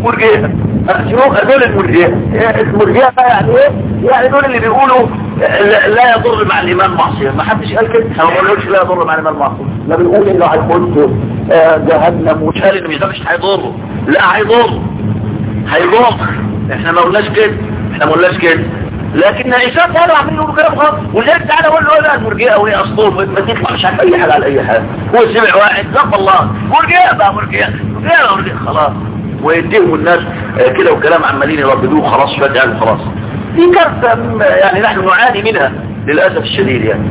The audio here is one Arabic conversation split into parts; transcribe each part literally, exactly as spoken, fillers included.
مرجئة. شوف دول المرجئة. المرجئة يعني ايه؟ يعني دول اللي بيقولوا لا يضر مع الإمام معصية. ما حدش قال كده، ما بقولوش لا يضر مع الإمام معصية، لا بنقول انه هيخش جهنم، ومش قال انه ده مش هيضره، لا هيضر هيضر. احنا ما قلناش كده، احنا ما قلناش كده، لكن عيسى قالوا عاملين له كلام غلط. ولذلك تعالى اقول له لا المرجئه وهي اسطول ما تطلع مش عارف اي حاجه على اي حاجه. هو سمع واحد زق الله مرجئه بقى مرجئه مرجئه مرجئه خلاص، ويديهم الناس كده وكلام عمالين يرددوه خلاص فجأة يعني خلاص. دي كارثه يعني نحن نعاني منها للاسف الشديد يعني.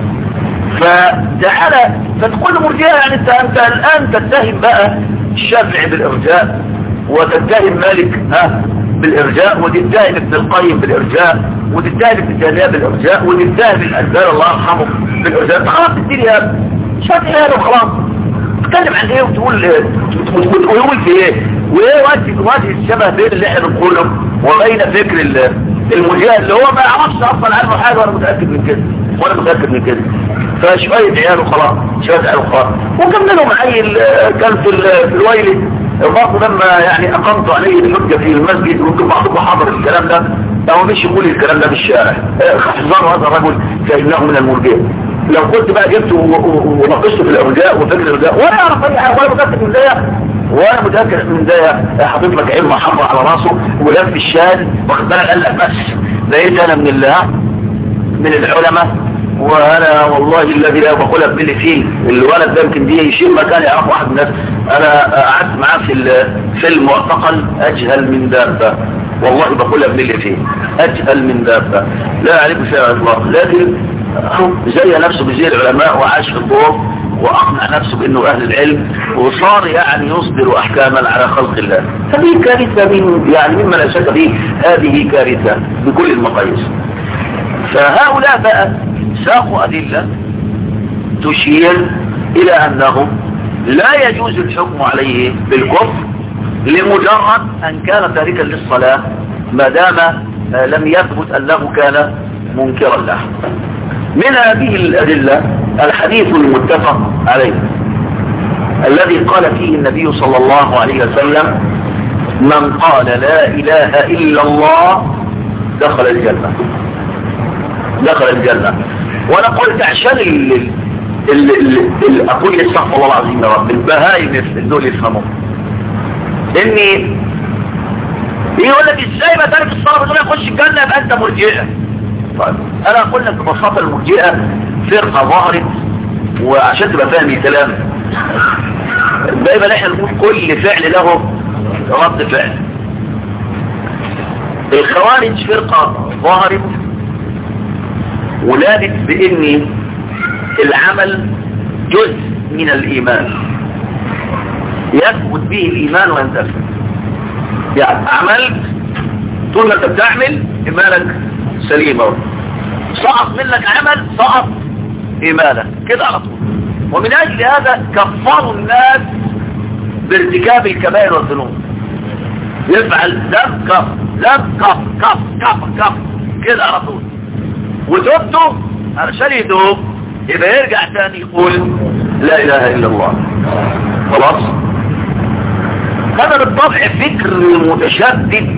فتعالى فتقول مرجئه يعني انت انت الان تتهم بقى الشافعي بالارجاء، وتتهم مالك ها بالارجاء، وتتهم ابن القيم بالارجاء، وتتهم ابن تيميه بالارجاء، وتتهم الالباني الله يرحمه بالارجاء. خلاص الدنيا شافعي هذا وخلاص. تتكلم عن ايه وتقول وتقول في ايه وايه وجه وجه الشبه بين اللي احنا بنقوله وبين فكر المرجئه اللي هو ما يعرفش اصلا عنه حاجه، وانا متاكد من كده وانا متاكد من كده. فشويه عيال وخلاص، شويه عيال وخلاص. وكملوا معي كان في الويلي برضه لما يعني اقمت عليه الحجه في المسجد، ويمكن بعضكم حاضر الكلام ده او مش يقول الكلام ده في الشارع. احذروا هذا الرجل فانه من المرجئه. لو كنت بقى جبت وناقشته في الارجاء وفكر الارجاء ولا يعرف اي حاجه، ولا متاكد من ده وانا متاكد من ده حاطط لك علم حمر على راسه ولف الشال واخد بالك، قال لك بس لقيت انا من الله من العلماء، وانا والله الذي لا بقولها باللي فيه الولد ده يمكن دي يشيل مكان يعرف واحد من الناس. انا قعدت معاه في في المعتقل اجهل من دابه، والله بقولها باللي فيه اجهل من دابه لا يعرف فيها الله، لكن زي نفسه بزي العلماء وعاش في الدور واقنع نفسه بانه اهل العلم، وصار يعني يصدر احكاما على خلق الله. هذه كارثه من يعني مما لا شك فيه، هذه كارثه بكل المقاييس. فهؤلاء بقى ساقوا ادله تشير الى انه لا يجوز الحكم عليه بالكفر لمجرد ان كان تاركا للصلاه ما دام لم يثبت انه كان منكرا له. من هذه الادله الحديث المتفق عليه الذي قال فيه النبي صلى الله عليه وسلم: من قال لا اله الا الله دخل الجنه دخل الجنه. وانا قلت عشان ال ال ال اقول استغفر الله العظيم يا رب البهايم دول يفهموا اني يقول لك ازاي ما تارك الصلاه بدون يخش الجنه يبقى انت مرجئه. طيب انا اقول لك ببساطه المرجئه فرقه ظهرت، وعشان تبقى فاهم الكلام دايما احنا نقول كل فعل له رد فعل. الخوارج فرقه ظهرت ولادت بان العمل جزء من الايمان يثبت به الايمان وينتفع. يعني عملت طول ما انت بتعمل ايمانك سليمه، سقط منك عمل سقط ايمانك كده على طول. ومن اجل هذا كفروا الناس بارتكاب الكبائر والذنوب. يفعل ذنب كف ذنب كف كف كف كف كده على طول، وتوبته علشان يتوب يبقى يرجع تاني يقول لا اله الا الله خلاص. هذا بالطبع فكر متشدد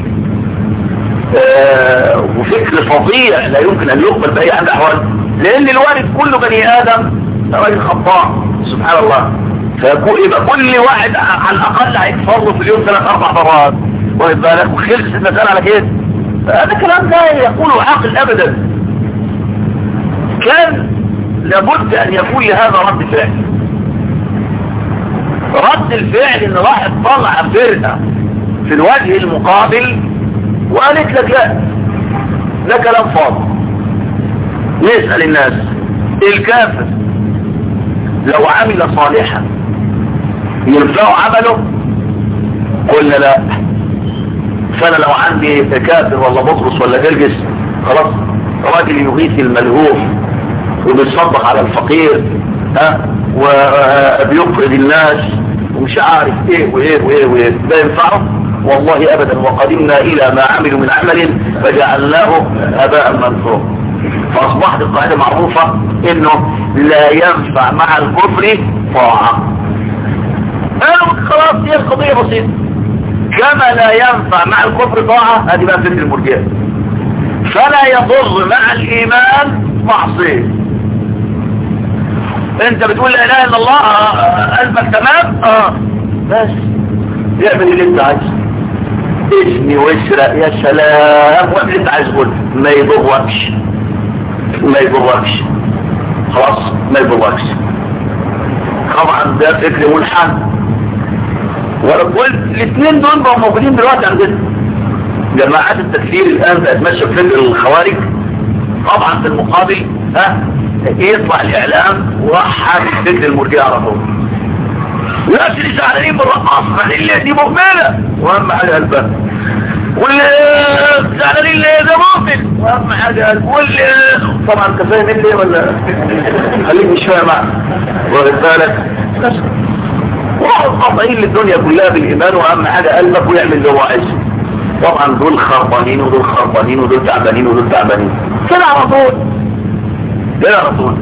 آه وفكر فظيع لا يمكن ان يقبل باي حال الاحوال، لان الوارد كله بني ادم راجل خطاء سبحان الله. فيبقى كل واحد على الاقل هيكفر له في اليوم ثلاث اربع مرات واخد بالك، وخلص المساله على كده. هذا الكلام لا يقوله عاقل ابدا. كان لابد ان يكون لهذا رد فعل. رد الفعل ان واحد طلع فرقه في الوجه المقابل وقالت لك لا ده كلام فاضي. نسأل الناس الكافر لو عمل صالحا يرفع عمله؟ قلنا لا. فانا لو عندي كافر ولا بطرس ولا جرجس خلاص راجل يغيث الملهوف وبيصدق على الفقير ها وبيقرض الناس ومش عارف ايه وايه وايه وايه ده ينفعه؟ والله ابدا. وقدمنا الى ما عملوا من عمل فجعلناه هباء منثورا. فاصبحت القاعده معروفه انه لا ينفع مع الكفر طاعه. قالوا خلاص دي القضيه بسيطه. كما لا ينفع مع الكفر طاعة، هذه بقى فكر المرجئة. فلا يضر مع الإيمان معصية. انت بتقول لا اله الا الله، قلبك تمام، اه بس يعمل اللي انت عايزه، اسمي واسرق يا سلام، واعمل اللي انت عايزه كله، ما يضركش ما يضركش خلاص، ما يضركش. طبعا ده فكر ملحن، وقلت الاثنين دول بقوا موجودين دلوقتي عندنا. جماعات التكفير الان بقت ماشيه بفكر الخوارج. طبعا في المقابل ها يطلع الاعلام وحر فكر المرجئة على طول. لا اللي زعلانين بالرقاصه اللي دي مهمله واهم حاجه قلبها، واللي زعلانين اللي ده مؤمن واهم حاجه قلبه، واللي طبعا انت فاهم ايه ولا خليك مش فاهم معاك واخد بالك. قاطعين للدنيا كلها بالايمان واهم حاجه قلبك ويعمل اللي هو عايزه. طبعا دول خربانين ودول خربانين ودول تعبانين ودول تعبانين كده على طول كده على طول.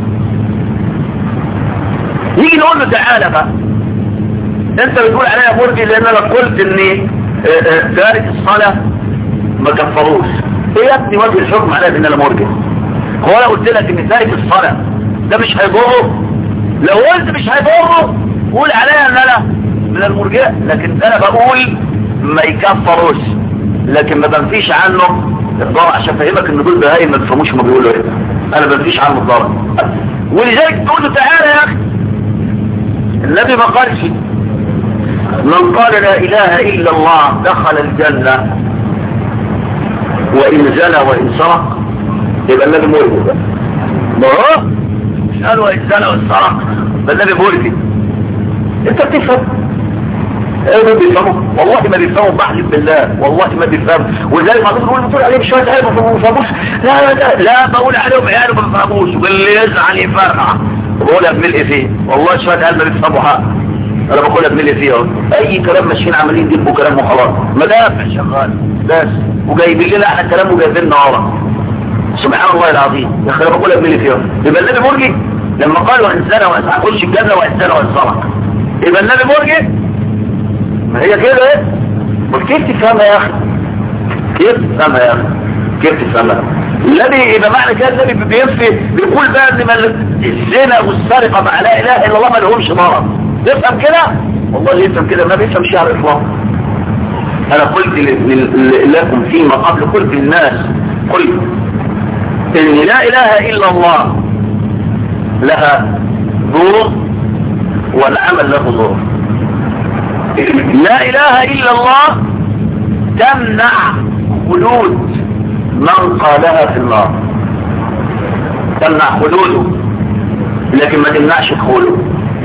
يجي نقول له تعالى بقى، انت بتقول عليا مرجي لان انا قلت ان تارك الصلاه ما كفروش. ايه يا ابني وجه الحكم عليا ان انا مرجي؟ هو انا قلت لك ان تارك الصلاه ده مش هيضره؟ لو قلت مش هيضره قول عليا ان انا من المرجئه، لكن انا بقول ما يكفروش، لكن ما بنفيش عنه الضرر عشان افهمك ان دول بهايم ما بيفهموش ما بيقولوا ايه. انا ما بنفيش عنه الضرر، ولذلك تقول له تعالى يا اخي. النبي ما قالش من قال لا اله الا الله دخل الجنه وان زنى وان سرق، يبقى النبي مرجئ. ما هو مش قال وان زنى وان سرق، يبقى النبي مرجئ. انت بتفهم؟ ايه ما بيفهموا؟ والله ما بيفهموا، بحلف بالله والله ما بيفهموا. وزي ما بتقول بتقول عليهم شويه عيال ما بيفهموش. لا لا لا بقول عليهم عيال ما بيفهموش، واللي يزعل يفرقع بقولها بملء فيه. والله شويه عيال ما بيفهموا حق، انا بقولها بملء فيه اهو. اي كلام ماشيين عمالين يجيبوا كلام وخلاص، مدافع شغال بس وجايبين لنا احنا كلام وجايبين لنا ورا. سبحان الله العظيم يا اخي، انا بقولها بملء فيه. يبقى النبي مرجئ لما قال وان زنى وان سرق، خش الجنه وان زنى وان سرق، يبقى النبي مرجئ. ما هي كده ايه؟ كيف تفهمها يا اخي؟ كيف تفهمها يا اخي؟ كيف تفهمها؟ الذي يبقى معنى كده النبي بينفي بيقول بقى ان الزنا والسرقه مع لا اله الا الله ما لهمش ضرر. يفهم كده؟ والله يفهم كده، ما بيفهم شيء على الاطلاق. انا قلت لكم فيما قبل، قلت للناس قلت ان لا اله الا الله لها ضر والعمل له ضر. لا اله الا الله تمنع خلود من قالها في النار، تمنع خلوده لكن ما تمنعش دخوله،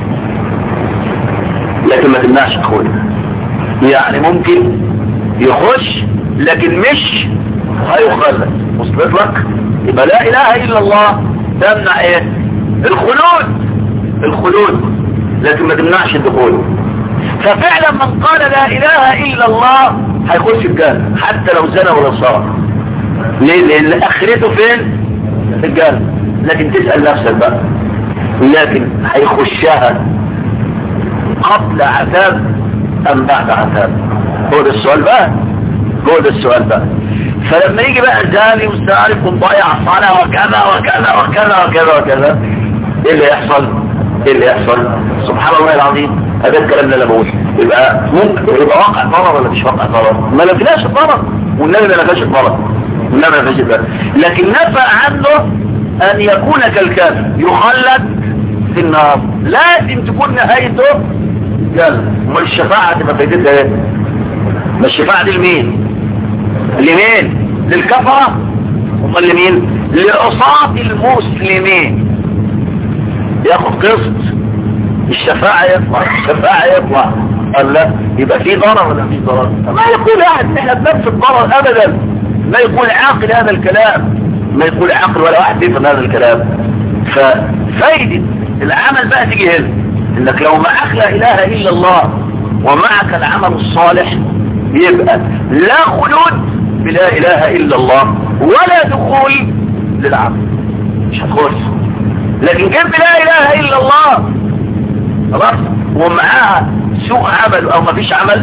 لكن ما تمنعش دخوله. يعني ممكن يخش لكن مش هيخلد. وصلت لك؟ يبقى لا اله الا الله تمنع ايه؟ الخلود الخلود لكن ما تمنعش الدخول. ففعلا من قال لا اله الا الله هيخش الجنة حتى لو زنى ولا سرق. ليه؟ لان اخرته فين؟ في الجنة. لكن تسأل نفسك بقى، لكن هيخشها قبل عذاب ام بعد عذاب؟ هو ده السؤال بقى، هو ده السؤال بقى. فلما يجي بقى زاني وسارق وضيع صلاة وكذا وكذا وكذا وكذا وكذا، ايه اللي يحصل؟ ايه اللي يحصل؟ سبحان الله العظيم. هذا الكلام اللي انا بقوله يبقى ممكن يبقى واقع ضرر ولا مش واقع ضرر؟ ما نفيناش الضرر، والنبي ما نفاش الضرر، والنبي ما نفاش الضرر، لكن نفى عنه ان يكون كالكافر يخلد في النار. لازم تكون نهايته جنة. امال الشفاعة تبقى فايدتها ايه؟ ما الشفاعة دي لمين؟ لمين؟ للكفرة؟ امال لمين؟ لعصاة المسلمين. ياخد قسط الشفاعة يطلع، الشفاعة يطلع. قال لا، يبقى في ضرر ولا مفيش ضرر؟ ما يقول احد ان احنا بنفس الضرر ابدا. ما يقول عاقل هذا الكلام، ما يقول عاقل ولا واحد يفهم هذا الكلام. ففايدة العمل بقى تيجي هنا، انك لو معك لا اله الا الله ومعك العمل الصالح يبقى لا خلود بلا اله الا الله ولا دخول للعمل، مش هتخش. لكن جنب لا اله الا الله خلاص ومعاها سوء عمل او ما فيش عمل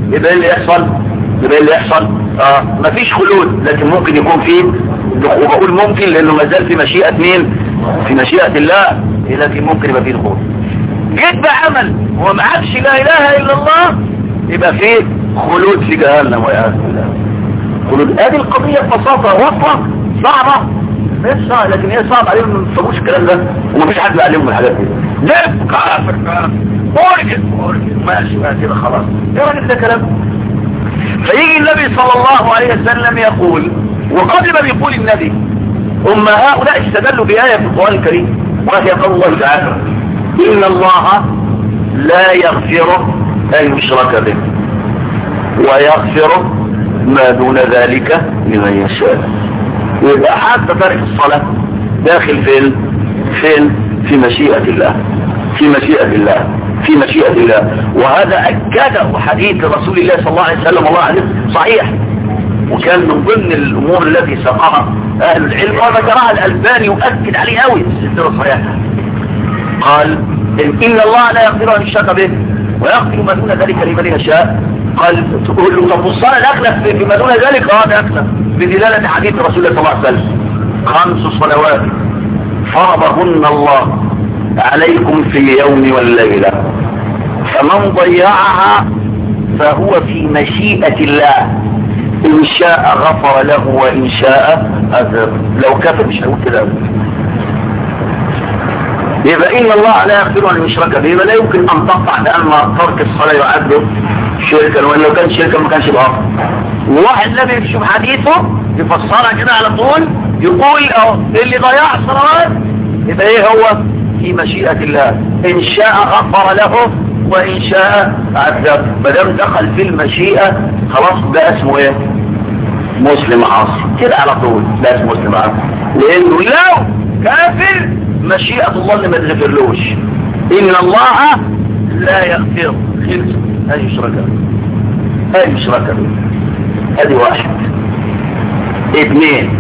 يبقى اللي يحصل يبقى اللي يحصل اه مفيش خلود، لكن ممكن يكون فيه، وبقول ممكن لانه ما زال في مشيئة مين؟ في مشيئة الله، لكن ممكن يبقى فيه دخول. جيت بعمل وما عادش لا اله الا الله، يبقى فيه خلود في جهنم والعياذ بالله. خلود. هذه القضية ببساطة واضحة صعبة، مش صعبة، لكن هي صعبة عليهم ما يفهموش الكلام ده، ومفيش حد يعلمهم الحاجات دي. ده كافر كافر مورجن مورجن ماشي ماشي كده خلاص. ايه راجل ده كلام؟ فيجي النبي صلى الله عليه وسلم يقول، وقبل ما بيقول النبي هم هؤلاء استدلوا بآية في القرآن الكريم، وهي قول الله تعالى إن الله لا يغفر أن يشرك به ويغفر ما دون ذلك لمن يشاء. يبقى حتى تارك الصلاة داخل فين فين في مشيئة الله، في مشيئة الله في مشيئة الله. وهذا أكده حديث رسول الله صلى الله عليه وسلم، الله عليه صحيح، وكان من ضمن الأمور التي ساقها أهل العلم وذكرها الألباني يؤكد عليه قوي في السلسلة الصحيحة. قال إن الله لا يغفر أن يشرك به ويغفر ما دون ذلك لمن يشاء. قال تقول له طب الصلاة الأخلف فيما دون ذلك؟ اه ده أخلف بدلالة حديث رسول الله صلى الله عليه وسلم خمس صلوات فرضهن الله عليكم في اليوم والليلة، فمن ضيعها فهو في مشيئة الله، إن شاء غفر له وإن شاء أذب. لو كفر مش هقول كده. يبقى إن الله لا يغفر أن يشرك به، لا يمكن أن تقطع لأن ترك الصلاة يعد شركا، وإن لو كان شركا ما كانش بقى. وواحد لم يشوف حديثه يفسرها كده على طول، يقول أو اللي ضيع الصلوات يبقى إيه هو في مشيئة الله، إن شاء غفر له وإن شاء عذب. ما دام دخل في المشيئة خلاص ده اسمه إيه؟ مسلم عاصي كده على طول، ده اسمه مسلم عاصي، لأنه لو كافر مشيئة الله اللي ما تغفرلوش. إن الله لا يغفر خلص أن يشرك به، أن يشرك به. هذه واحد. اثنين،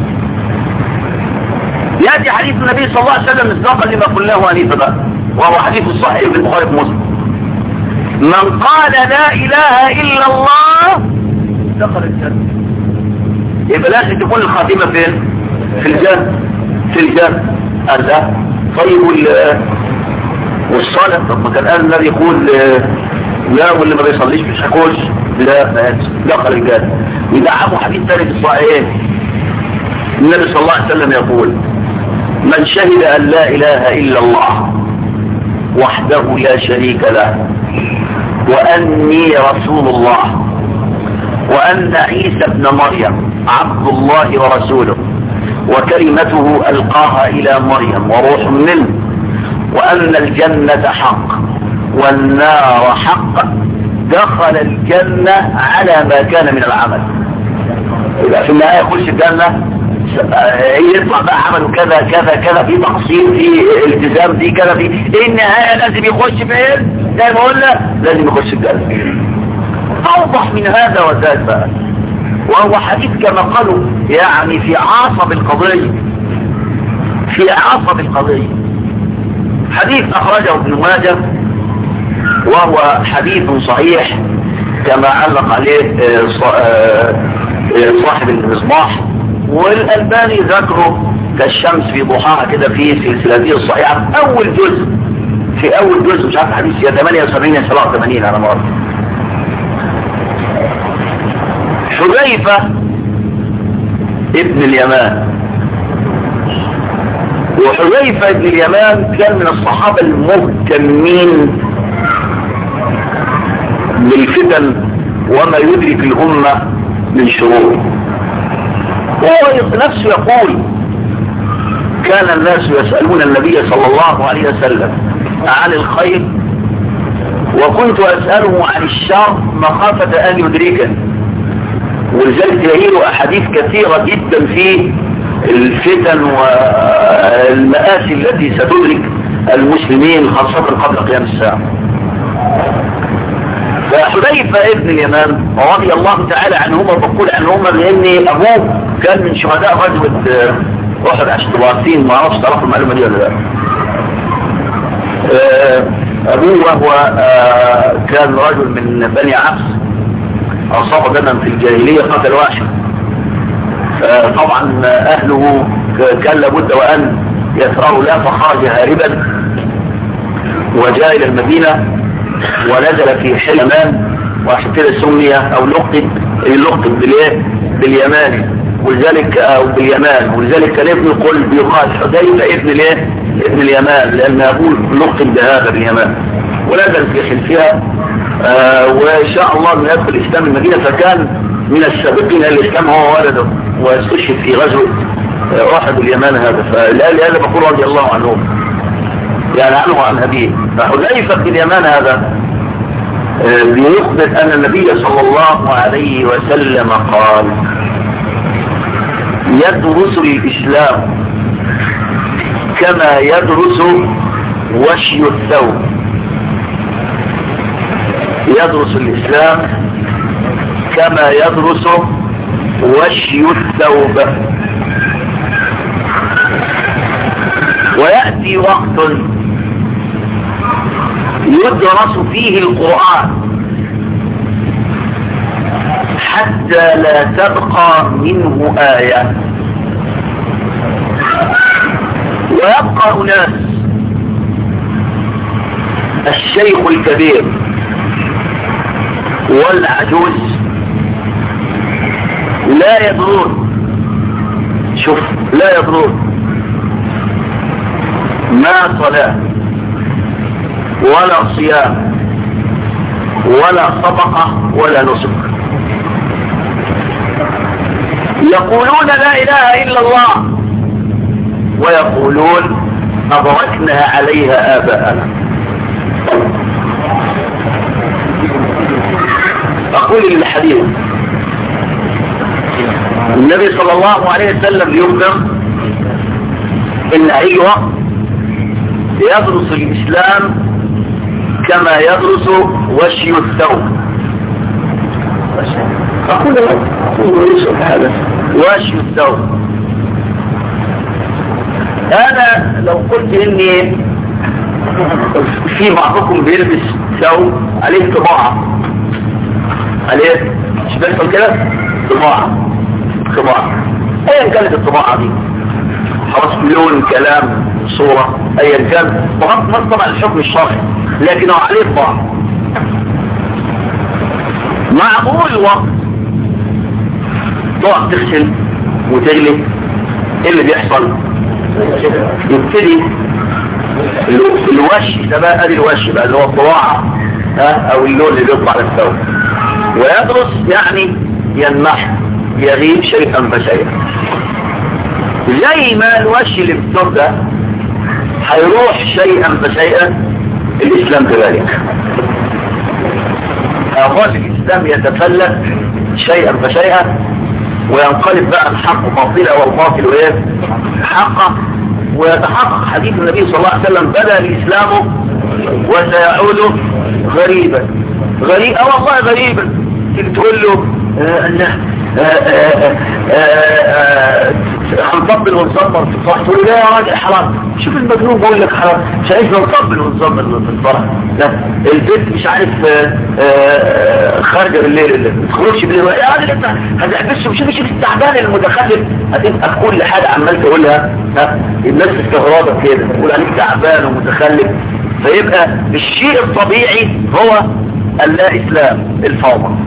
يأتي حديث النبي صلى الله عليه وسلم مصداقا لما قلناه آنفا، وهو حديث صحيح في البخاري ومسلم: من قال لا إله إلا الله دخل الجنة. يبقى لازم تكون الخاتمة فين؟ في الجنة، في الجنة. هذا طيب. والصلاة طب ما كان قال النبي يقول لا واللي ما بيصليش مش هيخش، لا دخل الجنة. يدعموا حديث ثالث الصحيحين، النبي صلى الله عليه وسلم يقول: من شهد أن لا إله إلا الله وحده لا شريك له وأني رسول الله وأن عيسى ابن مريم عبد الله ورسوله وكلمته ألقاها إلى مريم وروح منه وأن الجنة حق والنار حق، دخل الجنة على ما كان من العمل. يبقى في النهاية يخش الجنة، يطلع بقى عمله كذا كذا كذا، في تقصير، في التزام، في كذا، في النهاية لازم يخش فين؟ زي ما قلنا لازم يخش الجنة. أوضح من هذا وذاك بقى، وهو حديث كما قالوا يعني في عصب القضية، في عصب القضية. حديث أخرجه ابن ماجه وهو حديث صحيح كما علق عليه صاحب المصباح، والألباني ذكره كالشمس في ضحاها كده في سلسلته الصحيحة في أول جزء، في أول جزء مش عارف حديث يا ثمانية وسبعين يا سبعة وثمانين على مرة. حذيفة ابن اليمان، وحذيفة ابن اليمان كان من الصحابة المهتمين بالفتن وما يدرك الأمة من شرور. هو نفسه يقول: كان الناس يسألون النبي صلى الله عليه وسلم عن الخير وكنت أسأله عن الشر مخافة أن يدركني. ولذلك تلاقيه أحاديث كثيرة جدا في الفتن والمآسي التي ستدرك المسلمين خاصة قبل قيام الساعة. فحذيفة ابن اليمان رضي الله تعالى عنهما، بقول عنهما لأن أبوه كان من شهداء غزوة أحد عشرين، ما أعرفش تعرفوا المعلومة دي ولا لا. أبوه وهو كان رجل من بني عبس اصاب دما في الجاهلية قتل واحد، طبعا اهله كان لابد وان يسرعوا له، فخرج هاربا وجاء الى المدينة ونزل في حلمان، وعشان كده سمي او لقب اللقب بالايه باليماني، ولذلك او باليمان، ولذلك كان ابن قل بيقال حذيفه ابن الايه ابن اليمان، لان ابوه لقب بهذا باليمان، ونزل في خلفها آه وان شاء الله من يدخل الاسلام المدينه، فكان من السابقين الاسلام هو ولده، واستشهد في غزوه آه احد اليمان هذا، فلهذا بقول رضي الله عنهم يعني عنه وعن أبيه. فحذيفة بن اليمان هذا بيخبر أن النبي صلى الله عليه وسلم قال يدرس الإسلام كما يدرس وشي الثوب. يدرس الإسلام كما يدرس وشي الثوب. ويأتي وقت يدرس فيه القرآن حتى لا تبقى منه آية، ويبقى أناس الشيخ الكبير والعجوز لا يدرون، شوف لا يدرون ما صلاة ولا صيام ولا صدقة ولا نسك، يقولون لا إله إلا الله ويقولون أدركنا عليها آباءنا. أقول للحديث النبي صلى الله عليه وسلم يخبر إن أي وقت يدرس الإسلام كما يدرس وشي الثوب. أقول هذا وشي الثوب. أنا لو قلت إني في بعضكم بيلبس ثوب عليه طباعة، عليه مش بيحصل كده طباعة طباعة أيا كانت الطباعة دي، خلاص لون كلام صورة أيا كان، بغض النظر طبعا الحكم الشرعي، لكن هو عليه طباعة. معقول وقت تقعد تغسل وتغلي، ايه اللي بيحصل؟ يبتدي الوش ده بقى، ادي الوش بقى اللي هو الطباعة ها او اللون اللي بيطلع على الثوب، ويدرس يعني ينمح يغيب شيئا فشيئا، زي ما الوش اللي في الثوب ده هيروح شيئا فشيئا الاسلام كذلك. أغاث الإسلام يتفلت شيئا فشيئا وينقلب بقى الحق باطلا والباطل وإيه حقا، ويتحقق حديث النبي صلى الله عليه وسلم بدأ الإسلام وسيعود غريبا غريبا أو والله غريبا. تقول له أنه هنطبل ونصبر في الفرح، تقول له لا يا راجل حرام، شوف المجنون بقول لك حرام، مش عارف نطبل ونصبر في الفرح، لا البيت مش عارف خارجه بالليل ما تخرجش بالليل يا راجل انت هتحبسه، شوف شوف التعبان المتخلف، هتبقى كل حاجه عمال تقولها ها الناس استغربت كده تقول عليك تعبان ومتخلف. فيبقى الشيء الطبيعي هو اللا اسلام الفوضى،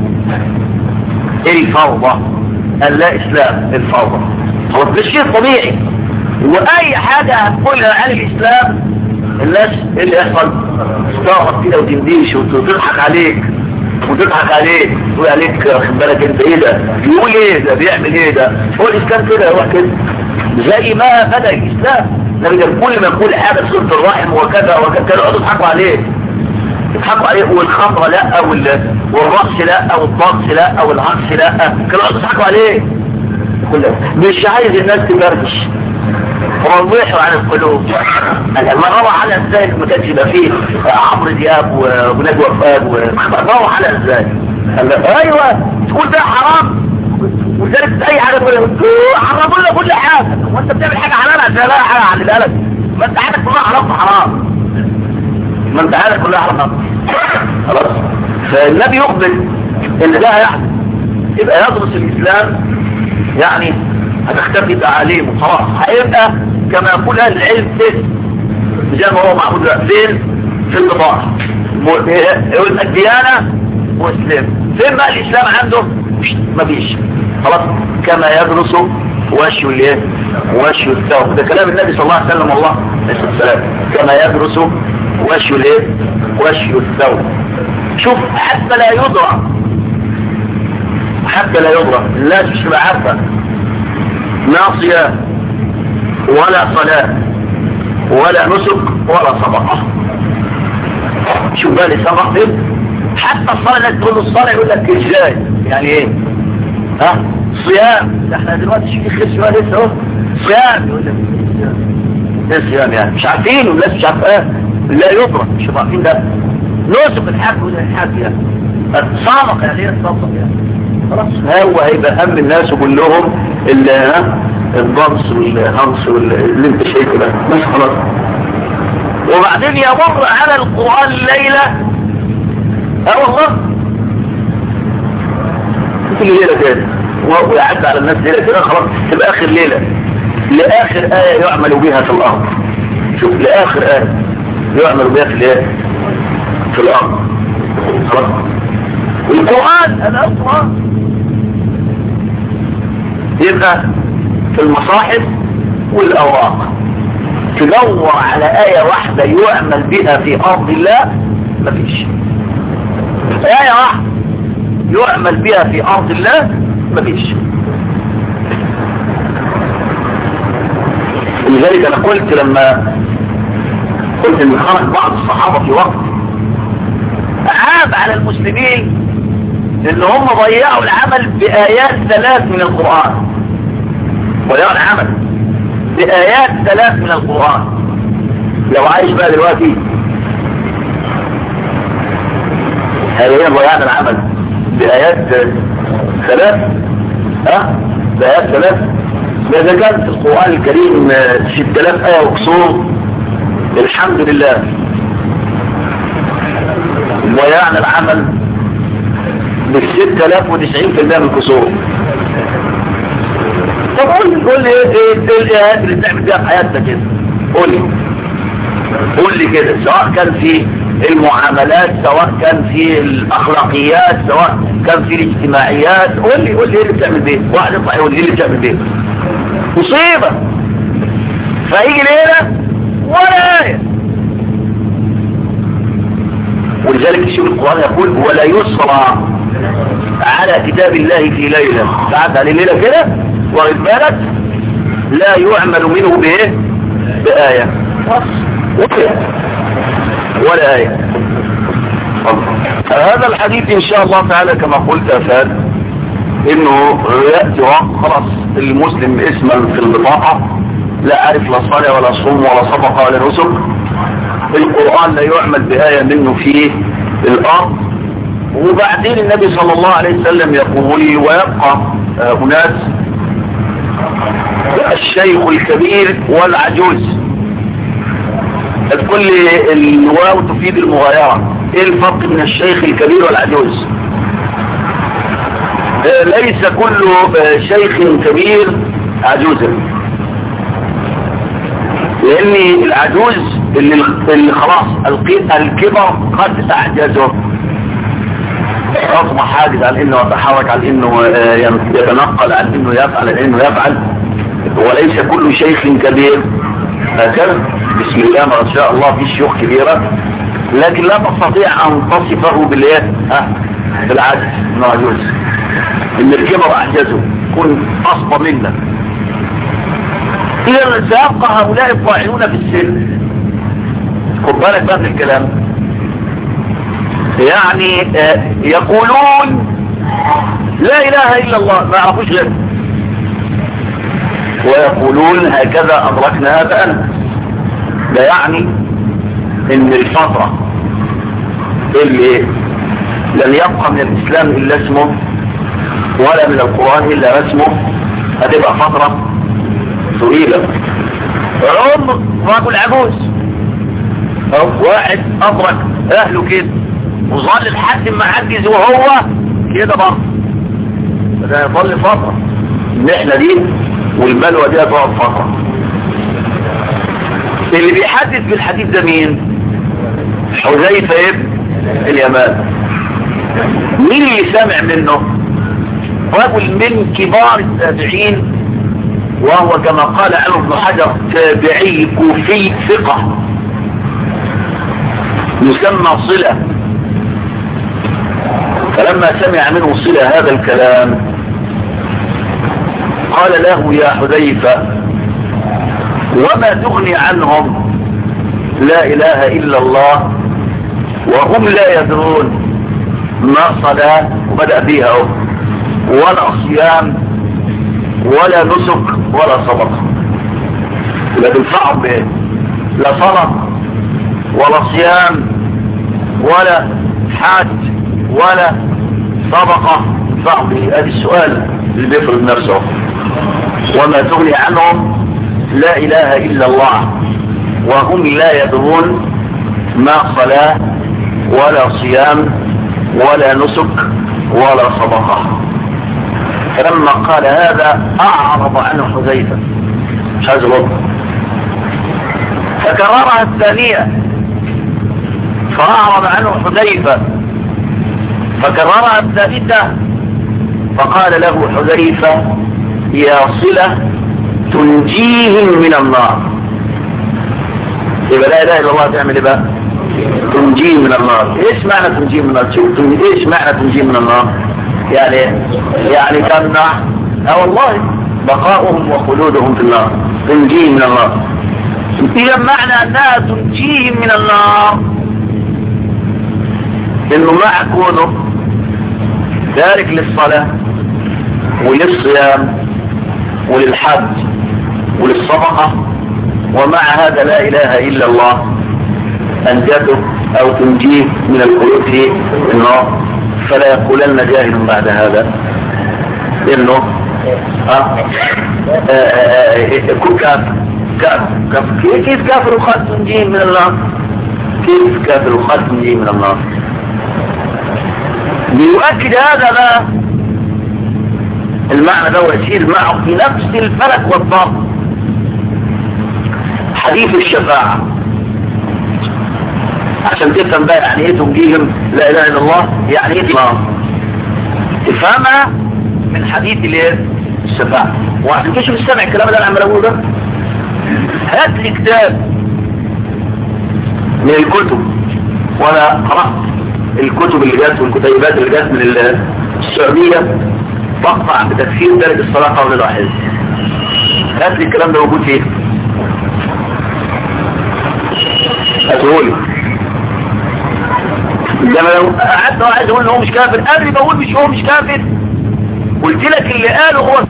الفوضى اللا اسلام الفوضى هو الشيء الطبيعي. واي حاجة هتقولها عن الاسلام الناس اللي يحصل تستغرب كده وتنديش وتضحك عليك وتضحك عليك تقول عليك واخد بالك انت ايه ده يقول ايه ده بيعمل ايه ده، هو الاسلام كده يروح كده زي ما بدأ الاسلام. لما كل ما يقول حاجة صلة الرحم وكذا وكذا كانوا يضحكوا عليه يضحكوا عليه، والخمرة لا والرقص لا والضغط لا والعكس لا كانوا يضحكوا عليه. مش عايز الناس تبرش ووضحوا عن القلوب. لما روح على ازاي ما كانش يبقى فيه عمرو دياب ونجوى فؤاد وروح على ازاي ايوه تقول ده حرام وذلك اي حاجه تقول حرموا لنا كل حاجه، وانت بتعمل حاجه حلال عشان لا حاجه عن البلد، ما انت عارف كلها حرام حرام، ما انت عارف كلها حرام خلاص. فالنبي يخبر ان ده يعني يبقى يدرس الاسلام يعني هتختفي تعاليمه خلاص، هيبقى كما يقول اهل العلم فين زي ما هو معبود فين في البطاقة يقول الديانة مسلم. فين بقى الاسلام عنده؟ مفيش خلاص. كما يدرس وشي الايه وشي الثوب، ده كلام النبي صلى الله عليه وسلم والله عليه السلام. كما يدرس وشي الايه وشي الثوب. شوف حتى لا يدرى حتى لا يدرى الناس مش عارفه لا صيام ولا صلاة ولا نسك ولا صدقة. شوف بقى لي صدقة حتى الصلاة الناس تقول له الصلاة يقول لك ازاي يعني ايه؟ ها صيام، احنا دلوقتي شيخ الصيام لسه اهو صيام يقول لك ايه صيام يعني مش عارفين والناس مش عارفاه لا يدرك مش عارفين ده. نسك الحج ولا الحج يعني صدقة يعني ايه الصدقة يعني خلاص. هو هيبقى هم الناس كلهم اللي ها الضرس والهرس واللي انت شايفه ده بس خلاص. وبعدين يمر على القرآن الليلة اه والله كل ليلة كده ويعد على الناس ليلة كده خلاص تبقى اخر ليلة لاخر آية يعمل بها في الارض. شوف لاخر آية يعمل بها في الايه في الارض خلاص. القرآن القرآن يبقى في المصاحف والأوراق تدور على آية واحدة يعمل بها في أرض الله مفيش. آية واحدة يعمل بها في أرض الله مفيش. لذلك أنا قلت لما قلت إن خرج بعض الصحابة في وقت عاب على المسلمين إن هم ضيعوا العمل بآيات ثلاث من القرآن. ضيعوا العمل بآيات ثلاث من القرآن. لو عايش بقى دلوقتي هذين ضيعنا العمل بآيات ثلاث ها بآيات ثلاث. إذا كان في القرآن الكريم ستة آلاف آية وكسور الحمد لله ضيعنا العمل بالستة آلاف وتسعين في المئة من الكسور. طب قول لي قول لي ايه ايه الايات اللي بتعمل بيها في حياتك كده؟ قول لي قول لي كده سواء كان في المعاملات سواء كان في الاخلاقيات سواء كان في الاجتماعيات. قول لي قول لي ايه اللي بتعمل بيه؟ واحد يطلع يقول لي ايه اللي بتعمل بيه؟ مصيبه. فيجي ليله ولا ايه. ولذلك شوف القرآن يقول ولا يسرى على كتاب الله في ليلة. تعد عليه ليلة كده واخد بالك لا يعمل منه بايه بآية ولا آية. هذا الحديث ان شاء الله تعالى كما قلت افاد انه يأتي وقت خلاص المسلم اسما في البطاقة لا عارف لا صلاة ولا صوم ولا صدقة ولا نسك. القرآن لا يعمل بآية منه في الأرض. وبعدين النبي صلى الله عليه وسلم يقول ويبقى أناس الشيخ الكبير والعجوز. كل الواو تفيد المغايرة. ايه الفرق من الشيخ الكبير والعجوز؟ ليس كل شيخ كبير عجوزا لان العجوز اللي, اللي خلاص الكبر قد اعجزه اصبح حاجز عن انه يتحرك عن انه يتنقل عن انه يفعل عن انه يفعل. وليس كل شيخ كبير هكذا بسم الله ما شاء الله في شيوخ كبيرة لكن لا تستطيع ان تصفه بالايه ها بالعجز انه عجوز ان الكبر اعجزه كن اصفى منك. إذا سيبقى هؤلاء الطاعنون في السن. خد بالك بقى من الكلام يعني آه يقولون لا إله إلا الله ما يعرفوش غيره ويقولون هكذا أدركنا هذا أنا. ده يعني إن الفترة اللي لن يبقى من الإسلام إلا اسمه ولا من القرآن إلا رسمه هتبقى فترة طويلة. عمر رجل عجوز او واحد ادرك اهله كده وظل لحد ما عجز وهو كده برضه ده يظل فترة المحنة دي والبلوى دي هتقعد فترة. اللي بيحدث بالحديث ده مين؟ حذيفة ابن اليمان. مين اللي سامع منه؟ رجل من كبار التابعين، وهو كما قال عنه ابن حجر تابعي كوفي ثقة يسمى صلة. فلما سمع منه صلة هذا الكلام قال له يا حذيفة وما تغني عنهم لا إله إلا الله وهم لا يدرون ما صلاة وبدأ بيها ولا صيام ولا نسك ولا صدقة. لا تنفعهم بايه؟ لا صلاة ولا صيام ولا حج ولا صدقة ينفعهم بايه؟ ادي السؤال اللي بيفرض نفسه. وما تغني عنهم لا اله الا الله وهم لا يدرون ما صلاة ولا صيام ولا نسك ولا صدقة. فلما قال هذا اعرض عنه حذيفة مش عايز يرد، فكررها الثانية فاعرض عنه حذيفة، فكررها الثالثة فقال له حذيفة يا صلة تنجيهم من النار. يبقى لا اله الا الله تعمل ايه بقى؟ تنجيهم من النار. ايش معنى تنجيهم من النار؟ ايش معنى تنجيهم من النار؟ يعني يعني تمنع اه والله بقاؤهم وخلودهم في النار، تنجيهم من النار. اذا معنى انها تنجيهم من النار انه مع كونه تارك للصلاة وللصيام وللحج وللصدقة ومع هذا لا اله الا الله انجته او تنجيه من الخلود في النار. فلا يقولن جاهل بعد هذا انه كافر كافر. كيف كافر وخالد تنجيه من النار؟ كيف كافر وخالد تنجيه من النار؟ ليؤكد هذا بقى المعنى ده ويسير معه في نفس الفلك والضبط حديث الشفاعة عشان تفهم بقى يعني ايه تنجيهم لا اله الا الله، يعني ايه الله تفهمها من حديث الايه الشفاعة. وعشان كده شوف السمع الكلام ده انا عمال اقوله ده، هات لي كتاب من الكتب وانا قرأت الكتب اللي جات والكتيبات اللي جات من السعودية تقطع بتفسير درجة الصلاة قول الواحد. هات لي الكلام ده موجود فيه هاتهولي. لما لو قعدت وعايز اقول ان هو مش كافر قبل بقول مش هو مش كافر قلت لك اللي قاله هو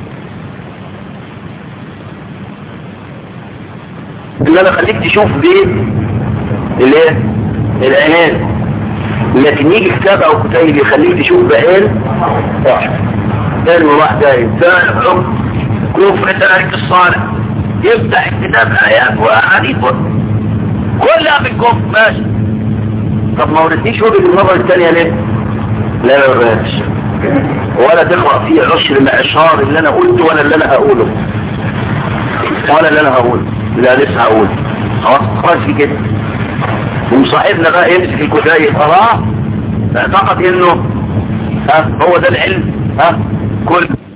اللي انا خليك تشوف بيه الايه العينين، لكن يجي كتاب او كتاب يخليك تشوف بعين واحد ثاني واحد ثاني حكم كفر تارك الصالح يفتح الكتاب ايات واحاديث كلها في الكفر ماشي. طب ما ورثنيش وجه النظر الثانية ليه؟ لا ما ورثش ولا تقرأ فيه عشر الاشعار اللي انا قلته ولا اللي انا هقوله ولا اللي انا هقوله لا لسه هقوله خلاص خلاص في كده. ومصاحبنا بقى يمسك الكتاب اه اعتقد انه ها هو ده العلم ها كل